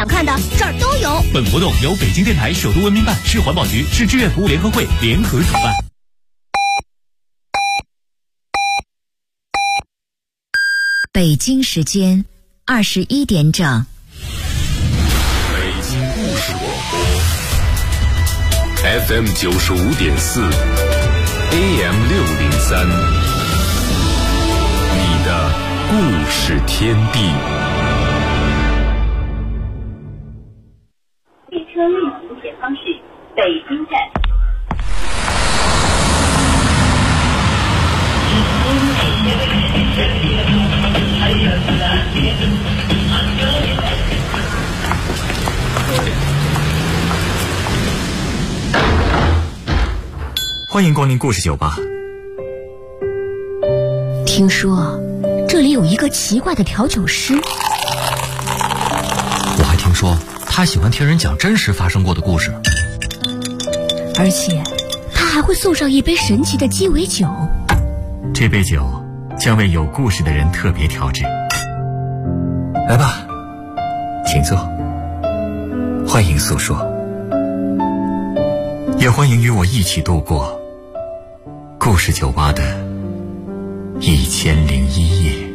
想看的这儿都有。 本活动由北京电台首都文明办、市环保局、市志愿服务联合会联合主办。 北京时间21点整。 北京故事广播 FM 95.4 AM 603，你的故事天地。 列车运行前方是北京站。 欢迎光临故事酒吧。 听说这里有一个奇怪的调酒师， 我还听说他喜欢听人讲真实发生过的故事， 而且他还会送上一杯神奇的鸡尾酒。 这杯酒将为有故事的人特别调制。来吧，请坐，欢迎诉说，也欢迎与我一起度过故事酒吧的1001夜。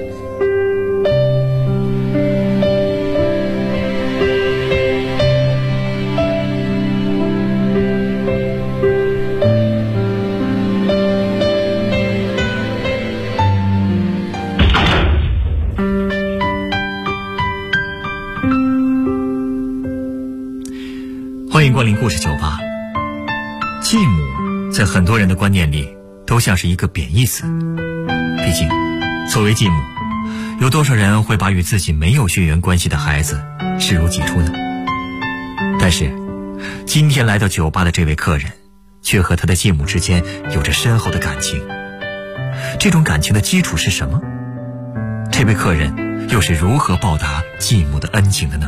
欢迎光临故事酒吧。继母在很多人的观念里都像是一个贬义词，毕竟作为继母，有多少人会把与自己没有血缘关系的孩子视如己出呢？但是今天来到酒吧的这位客人却和他的继母之间有着深厚的感情。这种感情的基础是什么？这位客人又是如何报答继母的恩情的呢？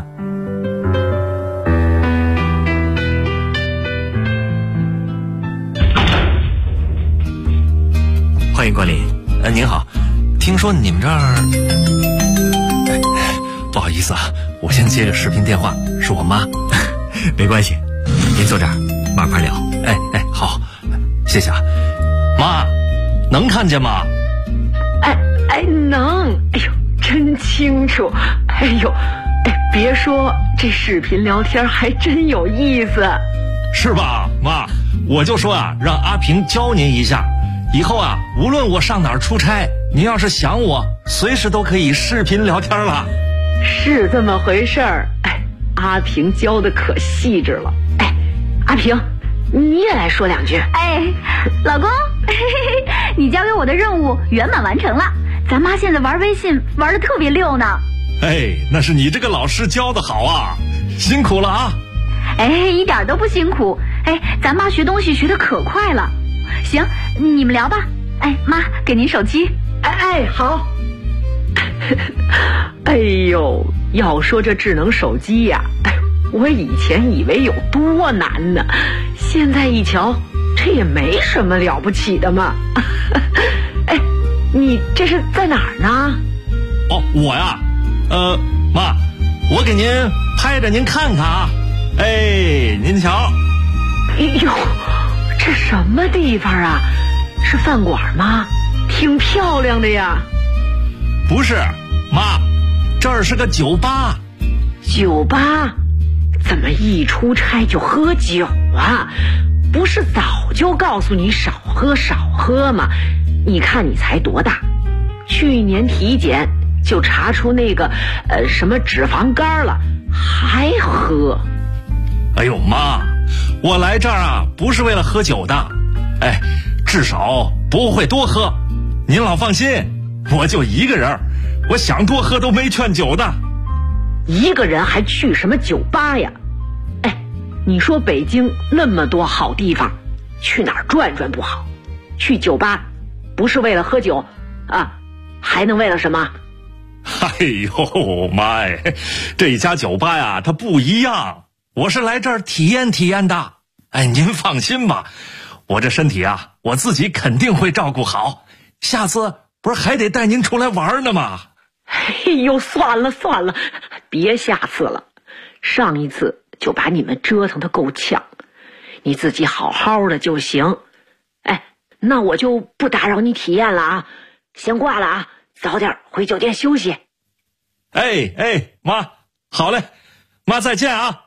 欢迎光临。 您好，听说你们这儿……不好意思啊，我先接个视频电话，是我妈。 没关系，您坐这儿慢慢聊。 好，谢谢啊。妈，能看见吗？ 能。哎呦，真清楚。哎呦，别说这视频聊天还真有意思， 是吧，妈？我就说啊，让阿平教您一下。以后啊，无论我上哪儿出差，您要是想我，随时都可以视频聊天了。 是这么回事儿。阿平教的可细致了。阿平，你也来说两句。 老公，你交给我的任务圆满完成了，咱妈现在玩微信玩得特别溜呢。 那是你这个老师教的好啊，辛苦了啊。 一点都不辛苦。咱妈学东西学得可快了。行，你们聊吧。妈，给您手机。 好。要说这智能手机呀，我以前以为有多难呢，现在一瞧，这也没什么了不起的嘛。你这是在哪儿呢？ 我呀，妈，我给您拍着您看看啊。您瞧。 这什么地方啊？是饭馆吗？挺漂亮的呀。 不是，妈，这儿是个酒吧。 酒吧？怎么一出差就喝酒啊？不是早就告诉你少喝吗？你看你才多大，去年体检就查出那个什么脂肪肝了，还喝？ 妈，我来这儿啊，不是为了喝酒的，至少不会多喝。您老放心，我就一个人，我想多喝都没劝酒的。 一个人还去什么酒吧呀？你说北京那么多好地方，去哪儿转转不好？去酒吧不是为了喝酒啊，还能为了什么？ 妈呀，这家酒吧呀，它不一样，我是来这儿体验体验的。您放心吧，我这身体啊，我自己肯定会照顾好。下次不是还得带您出来玩呢吗？ 算了，别下次了。 上一次就把你们折腾得够呛，你自己好好的就行。哎，那我就不打扰你体验了啊，先挂了啊，早点回酒店休息。 哎，妈，好嘞，妈再见啊。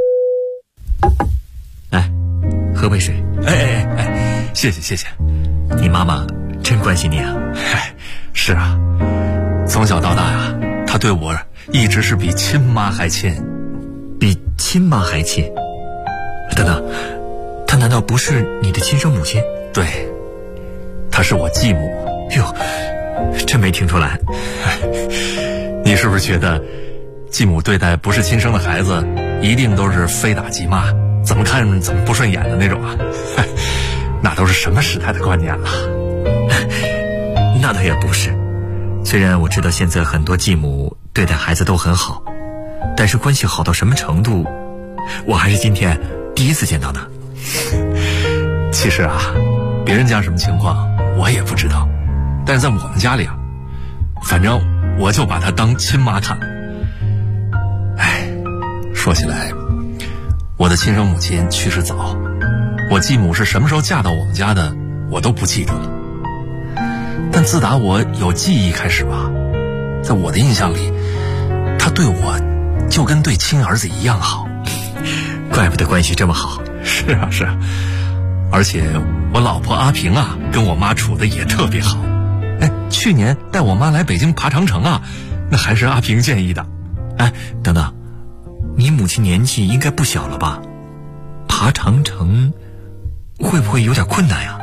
来，喝杯水。 哎，谢谢。 你妈妈真关心你啊。 是啊，从小到大呀，她对我一直是比亲妈还亲。 比亲妈还亲？等等，她难道不是你的亲生母亲？ 对，她是我继母。 哟，真没听出来。 你是不是觉得继母对待不是亲生的孩子一定都是非打即骂，怎么看怎么不顺眼的那种啊？那都是什么时代的观念了？ 那倒也不是，虽然我知道现在很多继母对待孩子都很好，但是关系好到什么程度，我还是今天第一次见到呢。 其实啊，别人家什么情况我也不知道，但是在我们家里啊，反正我就把她当亲妈看。哎，说起来，我的亲生母亲去世早，我继母是什么时候嫁到我们家的我都不记得了。但自打我有记忆开始吧，在我的印象里，她对我就跟对亲儿子一样好。 怪不得关系这么好。 是啊，而且我老婆阿平啊，跟我妈处的也特别好。哎，去年带我妈来北京爬长城啊，那还是阿平建议的。 哎，等等，你母亲年纪应该不小了吧？爬长城会不会有点困难呀？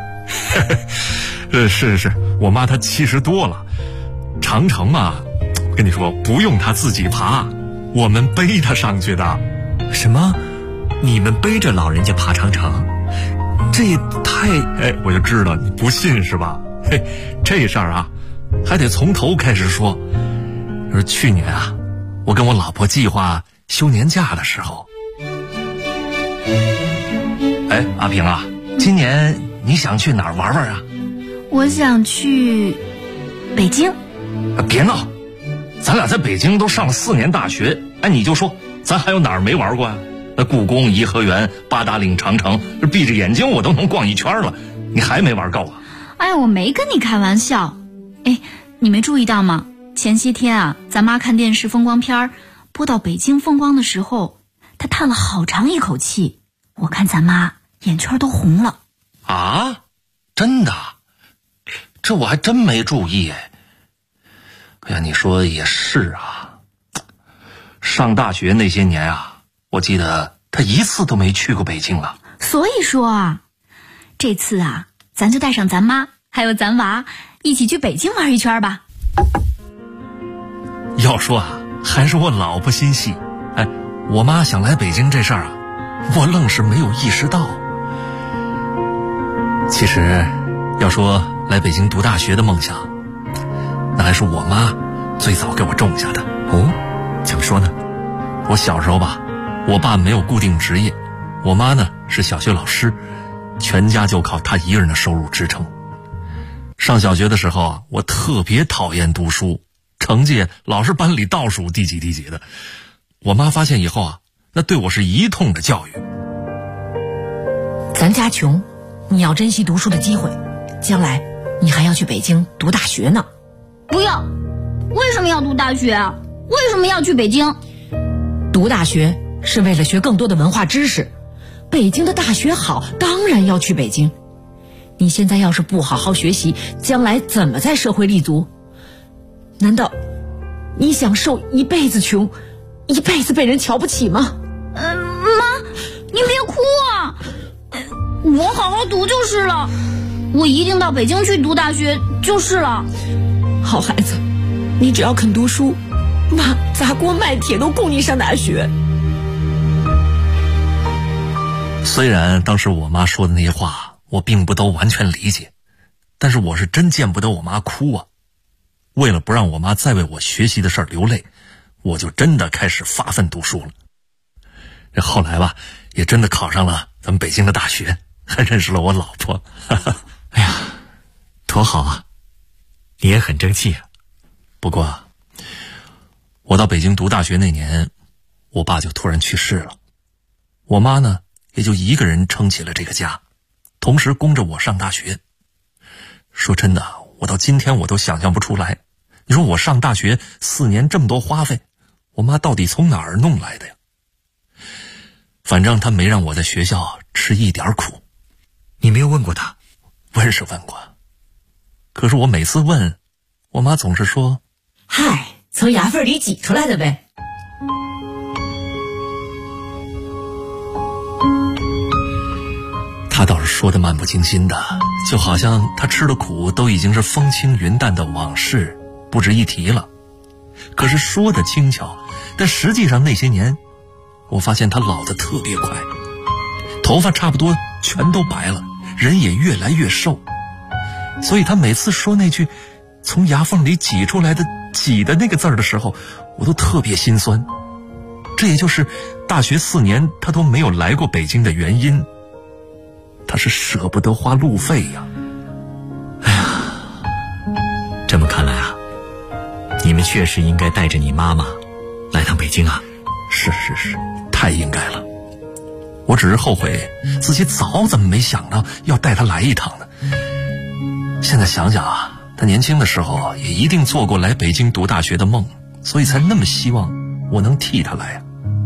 是，我妈她70多了，长城嘛，我跟你说，不用她自己爬，我们背她上去的。 什么？你们背着老人家爬长城？这也太…… 哎，我就知道你不信是吧？嘿，这事儿啊，还得从头开始说。就是去年啊，我跟我老婆计划休年假的时候。哎，阿平啊，今年你想去哪儿玩玩啊？ 我想去北京。 别闹，咱俩在北京都上了4年大学，哎，你就说咱还有哪儿没玩过呀？那故宫、颐和园、八达岭长城，闭着眼睛我都能逛一圈了，你还没玩够啊？ 哎呀，我没跟你开玩笑。哎，你没注意到吗？前些天啊，咱妈看电视风光片播到北京风光的时候，她叹了好长一口气，我看咱妈眼圈都红了。 啊？真的？这我还真没注意哎。哎呀，你说也是啊。上大学那些年啊，我记得他一次都没去过北京了。 所以说啊，这次啊，咱就带上咱妈还有咱娃一起去北京玩一圈吧。 要说啊，还是我老婆心细。哎，我妈想来北京这事儿啊，我愣是没有意识到。其实要说来北京读大学的梦想，那还是我妈最早给我种下的。 哦，怎么说呢？ 我小时候吧，我爸没有固定职业，我妈呢是小学老师，全家就靠她一个人的收入支撑。上小学的时候啊，我特别讨厌读书，成绩老是班里倒数第几的。我妈发现以后啊，那对我是一通的教育。 咱家穷，你要珍惜读书的机会，将来你还要去北京读大学呢。 不要，为什么要读大学啊？为什么要去北京？ 读大学是为了学更多的文化知识，北京的大学好，当然要去北京。你现在要是不好好学习，将来怎么在社会立足？难道你想受一辈子穷，一辈子被人瞧不起吗？ 妈，你别哭啊！我好好读就是了，我一定到北京去读大学就是了。 好孩子，你只要肯读书，妈砸锅卖铁都供你上大学。 虽然当时我妈说的那些话我并不都完全理解，但是我是真见不得我妈哭啊。为了不让我妈再为我学习的事儿流泪，我就真的开始发奋读书了。这后来吧，也真的考上了咱们北京的大学，还认识了我老婆。 哎呀，多好啊，你也很争气啊。 不过我到北京读大学那年， 我爸就突然去世了，我妈呢也就一个人撑起了这个家，同时供着我上大学。说真的，我到今天我都想象不出来，你说我上大学4年这么多花费，我妈到底从哪儿弄来的呀？反正她没让我在学校吃一点苦。 你没有问过她？ 问是问过，可是我每次问，我妈总是说：“ 嗨，从牙缝里挤出来的呗。” 她倒是说的漫不经心的，就好像她吃的苦都已经是风轻云淡的往事，不值一提了。可是说的轻巧，但实际上那些年，我发现她老得特别快，头发差不多全都白了，人也越来越瘦。所以她每次说那句从牙缝里挤出来的挤的那个字儿的时候，我都特别心酸。这也就是大学4年她都没有来过北京的原因，她是舍不得花路费呀。 哎呀，这么看来啊，你们确实应该带着你妈妈来趟北京啊。 是，太应该了。我只是后悔自己早怎么没想到要带她来一趟呢。现在想想啊，她年轻的时候也一定做过来北京读大学的梦，所以才那么希望我能替她来啊。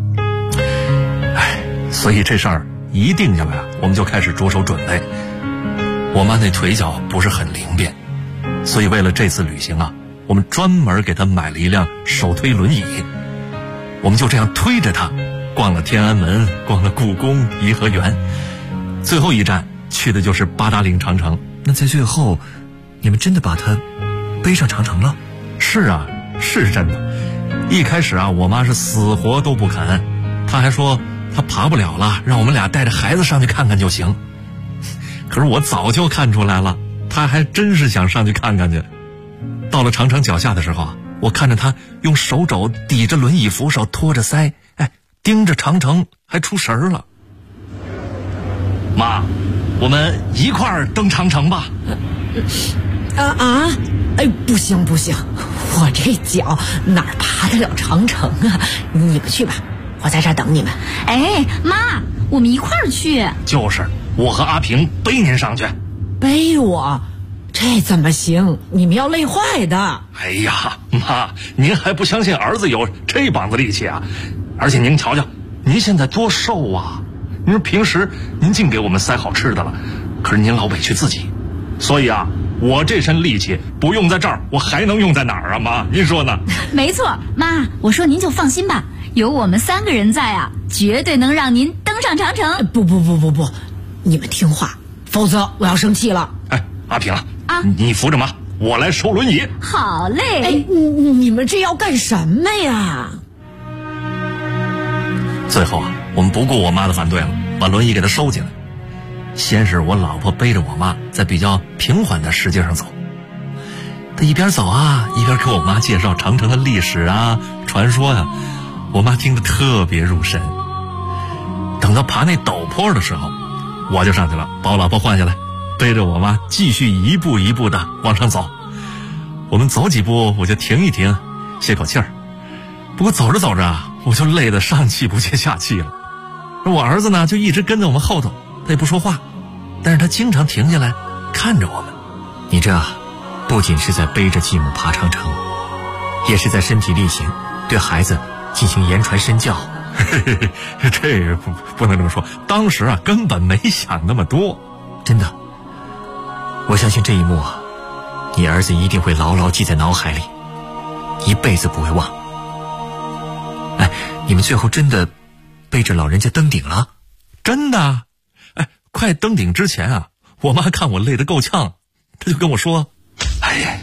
所以这事儿一定下来啊，我们就开始着手准备。我妈那腿脚不是很灵便，所以为了这次旅行啊，我们专门给她买了一辆手推轮椅。我们就这样推着她逛了天安门，逛了故宫、颐和园，最后一站去的就是八达岭长城。 那在最后，你们真的把她背上长城了？ 是啊，是真的。一开始啊，我妈是死活都不肯，她还说她爬不了了，让我们俩带着孩子上去看看就行。可是我早就看出来了，她还真是想上去看看去。到了长城脚下的时候啊，我看着她用手肘抵着轮椅扶手，托着腮，盯着长城，还出神了。妈，我们一块儿登长城吧。 不行，我这脚哪儿爬得了长城啊？你们去吧，我在这儿等你们。 哎，妈，我们一块儿去。 就是，我和阿平背您上去。 背我？这怎么行？你们要累坏的。 哎呀，妈，您还不相信儿子有这膀子力气啊？而且您瞧瞧，您现在多瘦啊！您说平时您净给我们塞好吃的了，可是您老委屈自己，所以啊，我这身力气不用在这儿，我还能用在哪儿啊？妈，您说呢？ 没错，妈，我说您就放心吧，有我们3个人在啊，绝对能让您登上长城。 不，你们听话，否则我要生气了。 阿平啊，你扶着妈，我来收轮椅。 好嘞。 你们这要干什么呀？ 最后啊，我们不顾我妈的反对了，把轮椅给她收进来。先是我老婆背着我妈在比较平缓的石阶上走，她一边走啊，一边给我妈介绍长城的历史啊、传说呀，我妈听得特别入神。等到爬那陡坡的时候，我就上去了，把我老婆换下来，背着我妈继续一步一步的往上走。我们走几步我就停一停，歇口气儿。不过走着走着啊，我就累得上气不接下气了。我儿子呢就一直跟在我们后头，他也不说话，但是他经常停下来看着我们。 你这不仅是在背着继母爬长城，也是在身体力行，对孩子进行言传身教。 这不能这么说，当时啊根本没想那么多。 真的，我相信这一幕啊，你儿子一定会牢牢记在脑海里，一辈子不会忘。你们最后真的背着老人家登顶了？ 真的。快登顶之前啊，我妈看我累得够呛，她就跟我说：“哎呀，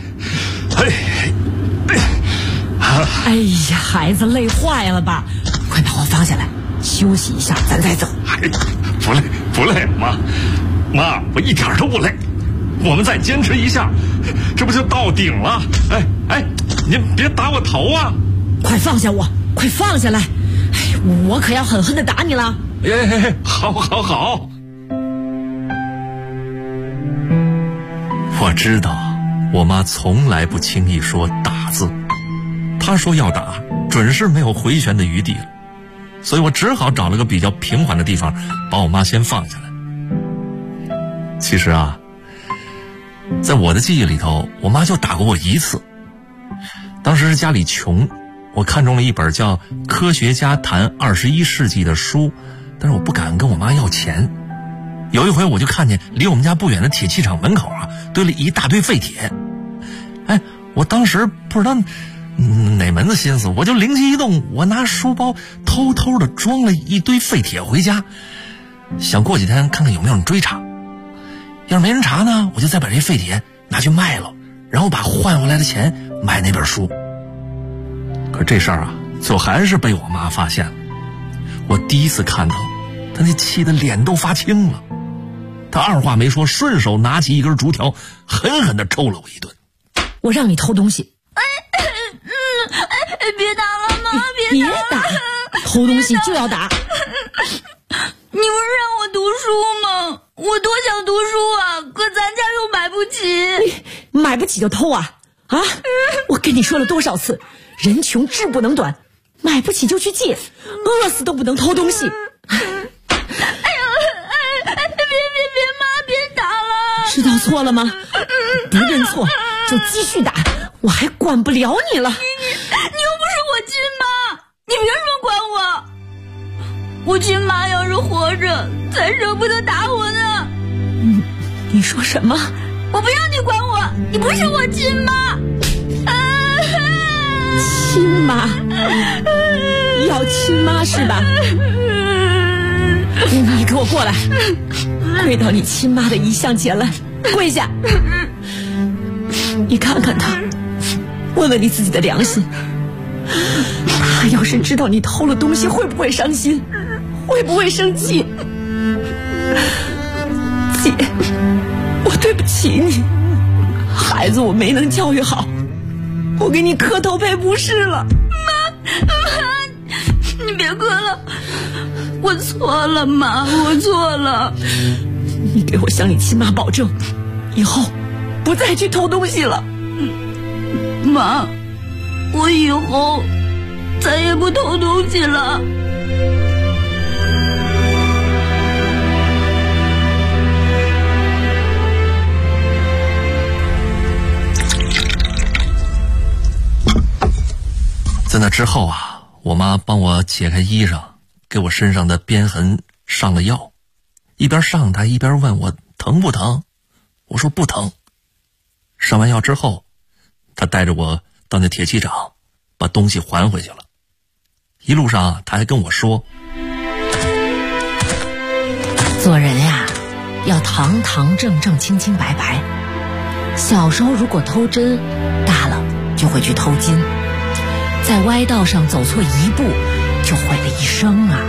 孩子累坏了吧？快把我放下来，休息一下，咱再走。” 不累，妈，我一点都不累。我们再坚持一下，这不就到顶了？您别打我头啊！ 快放下我，快放下来！我可要狠狠地打你了。 好。我知道我妈从来不轻易说打字，她说要打准是没有回旋的余地了。 所以我只好找了个比较平缓的地方把我妈先放下来。其实啊，在我的记忆里头，我妈就打过我一次。当时是家里穷，我看中了一本叫《科学家谈21世纪》的书，但是我不敢跟我妈要钱。有一回我就看见离我们家不远的铁器厂门口啊堆了一大堆废铁，我当时不知道哪门子心思，我就灵机一动，我拿书包偷偷的装了一堆废铁回家，想过几天看看有没有人追查。要是没人查呢，我就再把这些废铁拿去卖了，然后把换回来的钱买那本书。可是这事儿啊，最后还是被我妈发现了。我第一次看到她那气得脸都发青了，她二话没说，顺手拿起一根竹条狠狠地抽了我一顿。 我让你偷东西， 别打了妈， 别打，偷东西就要打。 你不是让我读书吗？我多想读书啊，可咱家又买不起。 买不起就偷啊？我跟你说了多少次，人穷志不能短，买不起就去借，饿死都不能偷东西。 别妈，别打了。 知道错了吗？不认错就继续打，我还管不了你了。 你又不是我亲妈，你凭什么管我？我亲妈要是活着，才舍不得打我呢。 你说什么？ 我不要你管我，你不是我亲妈。 亲妈？要亲妈是吧？你给我过来，跪到你亲妈的遗像前来，跪下。你看看他，问问你自己的良心，他要是知道你偷了东西，会不会伤心？会不会生气？姐，我对不起你，孩子我没能教育好，我给你磕头赔不是了。 妈，你别磕了，我错了，妈，我错了。 你给我向你亲妈保证，以后不再去偷东西了。 妈，我以后再也不偷东西了。 在那之后啊，我妈帮我解开衣裳，给我身上的鞭痕上了药，一边上她一边问我疼不疼，我说不疼。上完药之后，她带着我到那铁器厂把东西还回去了。一路上她还跟我说， 做人呀，要堂堂正正清清白白，小时候如果偷针，大了就会去偷金，在歪道上走错一步就毁了一生啊。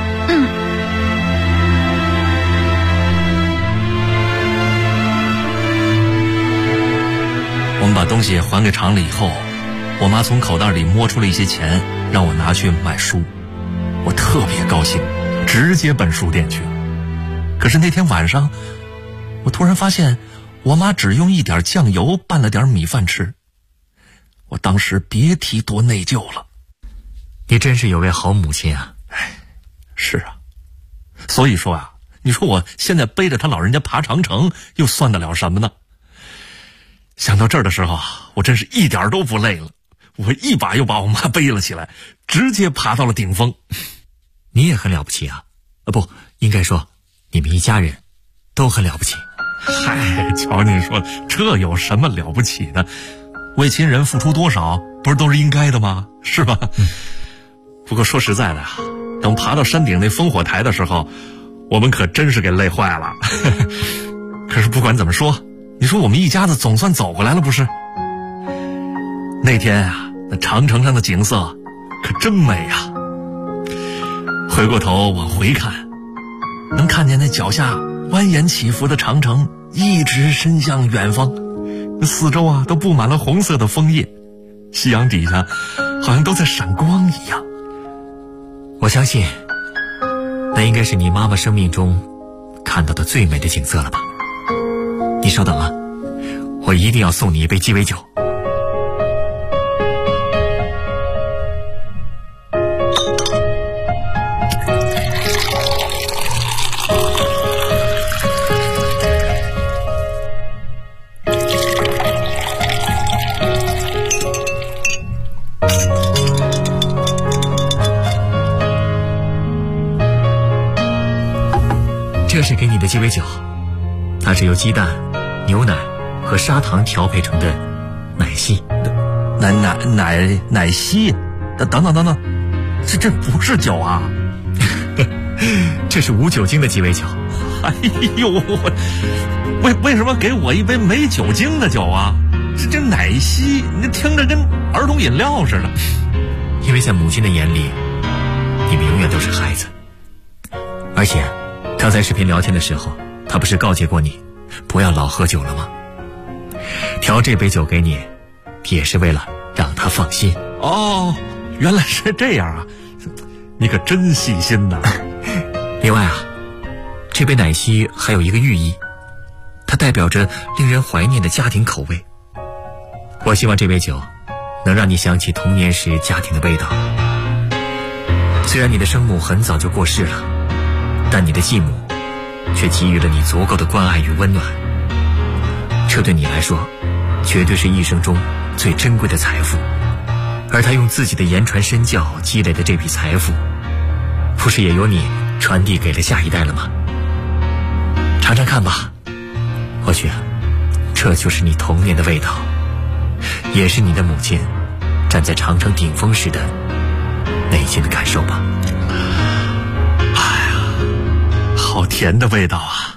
我们把东西还给厂里以后，我妈从口袋里摸出了一些钱，让我拿去买书。我特别高兴，直接奔书店去了。可是那天晚上，我突然发现我妈只用一点酱油拌了点米饭吃。我当时别提多内疚了。 你真是有位好母亲啊。 是啊，所以说啊，你说我现在背着他老人家爬长城又算得了什么呢？想到这儿的时候，我真是一点都不累了，我一把又把我妈背了起来，直接爬到了顶峰。 你也很了不起啊，不应该说你们一家人都很了不起。 嗨，瞧您说这有什么了不起的？为亲人付出多少，不是都是应该的吗？是吧？不过说实在的，等爬到山顶那烽火台的时候，我们可真是给累坏了。可是不管怎么说，你说我们一家子总算走过来了，不是？那天啊，那长城上的景色可真美啊！回过头往回看，能看见那脚下蜿蜒起伏的长城一直伸向远方，四周啊都布满了红色的枫叶，夕阳底下好像都在闪光一样。 我相信那应该是你妈妈生命中看到的最美的景色了吧。你稍等啊，我一定要送你一杯鸡尾酒。 这是给你的鸡尾酒，它是由鸡蛋、牛奶和砂糖调配成的奶昔。 奶昔？等等，这不是酒啊！ 这是无酒精的鸡尾酒。 哎呦，为什么给我一杯没酒精的酒啊？这奶昔，你听着跟儿童饮料似的。 因为在母亲的眼里，你们永远都是孩子。而且刚才视频聊天的时候，他不是告诫过你不要老喝酒了吗？调这杯酒给你，也是为了让他放心。 哦，原来是这样啊！你可真细心呐。 另外啊，这杯奶昔还有一个寓意，它代表着令人怀念的家庭口味。我希望这杯酒能让你想起童年时家庭的味道。虽然你的生母很早就过世了，但你的继母却给予了你足够的关爱与温暖。这对你来说绝对是一生中最珍贵的财富，而她用自己的言传身教积累的这笔财富，不是也由你传递给了下一代了吗？尝尝看吧，或许这就是你童年的味道，也是你的母亲站在长城顶峰时的内心的感受吧。 哎呀，好甜的味道啊！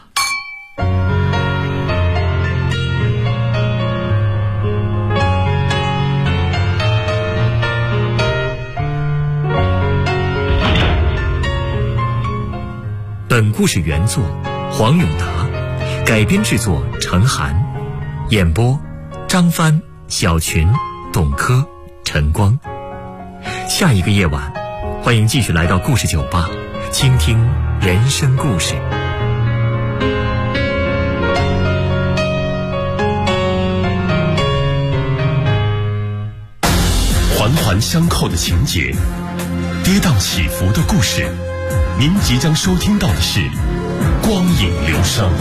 本故事原作黄永达，改编制作程涵，演播张帆、小群、董珂、陈光。下一个夜晚，欢迎继续来到故事酒吧，倾听人生故事。 环环相扣的情节，跌宕起伏的故事，您即将收听到的是光影流声。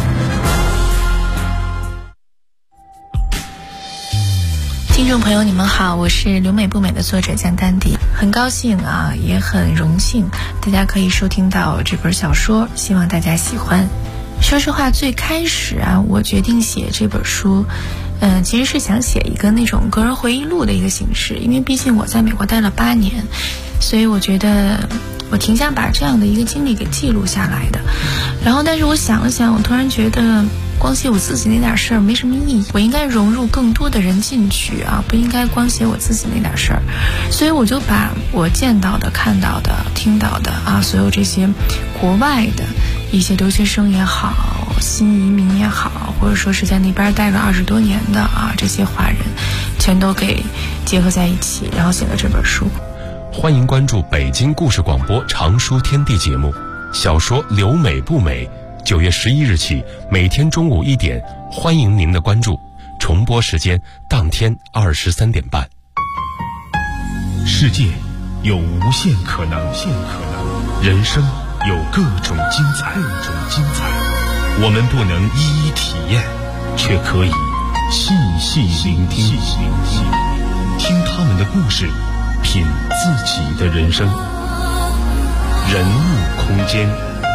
听众朋友你们好，我是留美不美的作者江丹迪，很高兴啊，也很荣幸大家可以收听到这本小说，希望大家喜欢。说实话，最开始啊，我决定写这本书其实是想写一个那种个人回忆录的一个形式，因为毕竟我在美国待了8年，所以我觉得我挺想把这样的一个经历给记录下来的。然后但是我想了想，我突然觉得光写我自己那点事儿没什么意义，我应该融入更多的人进去啊，不应该光写我自己那点事儿。所以我就把我见到的、看到的、听到的啊，所有这些国外的一些留学生也好，新移民也好，或者说是在那边待了20多年的啊，这些华人全都给结合在一起，然后写了这本书。 欢迎关注北京故事广播常书天地节目，小说留美不美，9月11日起每天中午1点，欢迎您的关注，重播时间当天23点半。世界有无限可能，人生有各种精彩，我们不能一一体验，却可以细细聆听，听他们的故事，品自己的人生。人物空间，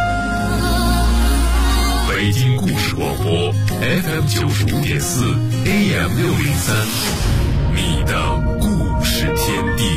北京故事广播 FM 95.4 AM 603，你的故事天地。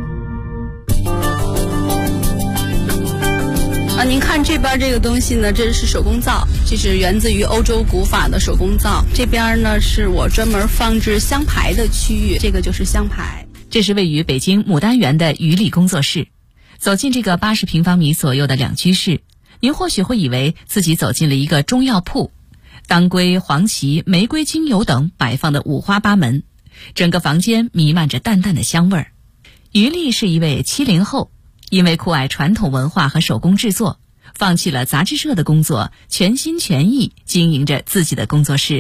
您看这边这个东西呢，这是手工皂，这是源自于欧洲古法的手工皂。这边呢是我专门放置香牌的区域，这个就是香牌。 这是位于北京牡丹园的于丽工作室。走进这个80平方米左右的两居室，您或许会以为自己走进了一个中药铺，当归、黄芪、玫瑰精油等摆放的五花八门，整个房间弥漫着淡淡的香味儿。于丽是一位70后，因为酷爱传统文化和手工制作，放弃了杂志社的工作，全心全意经营着自己的工作室。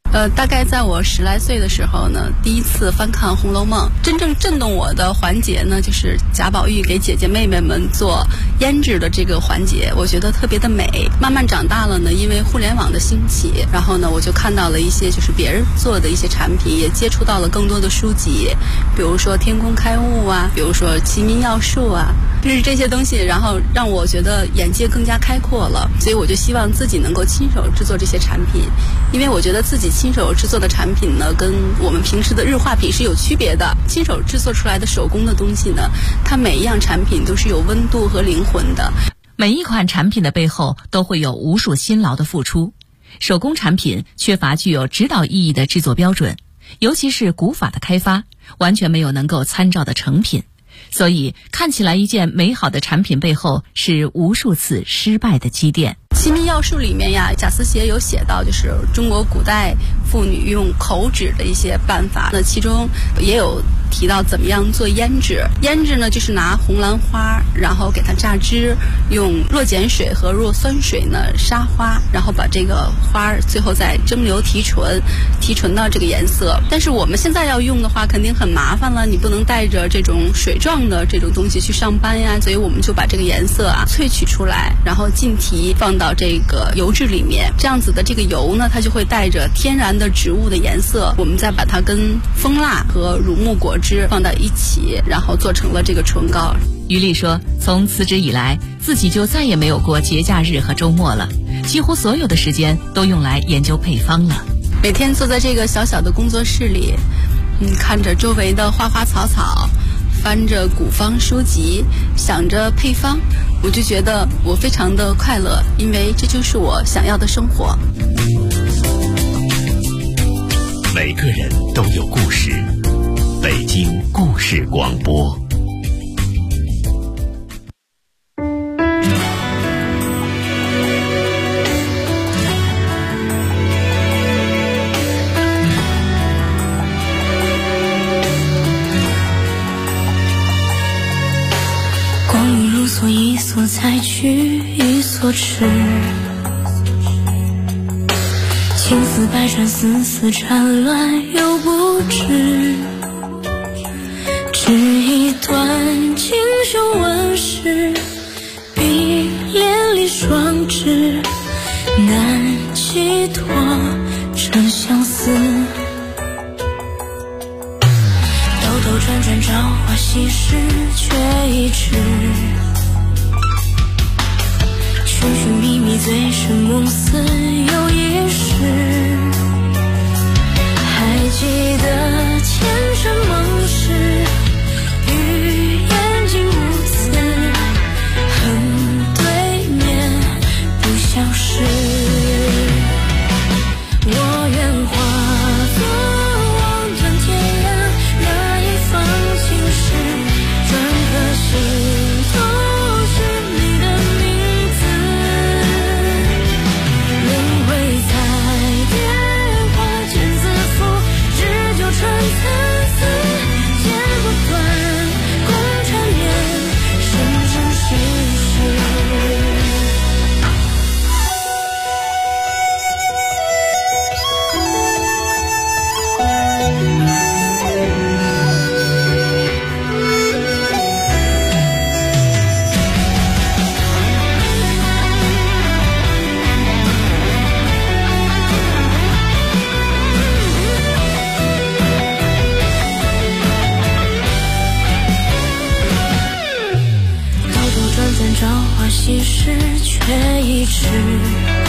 大概在我10来岁的时候呢，第一次翻看《红楼梦》，真正震动我的环节呢，就是贾宝玉给姐姐妹妹们做胭脂的这个环节，我觉得特别的美。慢慢长大了呢，因为互联网的兴起，然后呢，我就看到了一些就是别人做的一些产品，也接触到了更多的书籍，比如说《天工开物》啊，比如说《齐民要术》啊，就是这些东西，然后让我觉得眼界更加开阔了。所以我就希望自己能够亲手制作这些产品，因为我觉得自己亲手制作的产品呢，跟我们平时的日化品是有区别的。亲手制作出来的手工的东西呢，它每一样产品都是有温度和灵魂的。 每一款产品的背后都会有无数辛劳的付出。手工产品缺乏具有指导意义的制作标准，尤其是古法的开发，完全没有能够参照的成品。所以看起来一件美好的产品背后是无数次失败的积淀。 《齐民要术》里面呀，贾思勰有写到，就是中国古代妇女用口纸的一些办法。那其中也有提到怎么样做胭脂。胭脂呢，就是拿红兰花，然后给它榨汁，用弱碱水和弱酸水呢杀花，然后把这个花最后再蒸馏提纯，提纯到这个颜色。但是我们现在要用的话，肯定很麻烦了，你不能带着这种水状的这种东西去上班呀，所以我们就把这个颜色萃取出来，然后浸提放到这个油脂里面，这样子的这个油呢，它就会带着天然的植物的颜色，我们再把它跟蜂蜡和乳木果汁放到一起，然后做成了这个唇膏。 于丽说，从辞职以来，自己就再也没有过节假日和周末了，几乎所有的时间都用来研究配方了。 每天坐在这个小小的工作室里，看着周围的花花草草，翻着古方书籍，想着配方，我就觉得我非常的快乐，因为这就是我想要的生活。 每个人都有故事，北京故事广播。 所一所采取一所吃，青丝百转丝丝缠乱又不知，只一段锦绣纹饰，碧连理双枝，难寄托真相思。兜兜转转朝花夕拾，却一迟，寻寻觅觅，醉生梦死又一世。还记得前尘梦事，与眼睛无词，恨对面不相识。我愿化作望断天涯那一方青石，转颗心都是你的名字。轮回彩蝶花间自负，日久春参差，剪不断，共缠绵，生生世世。朝花夕拾，却一迟。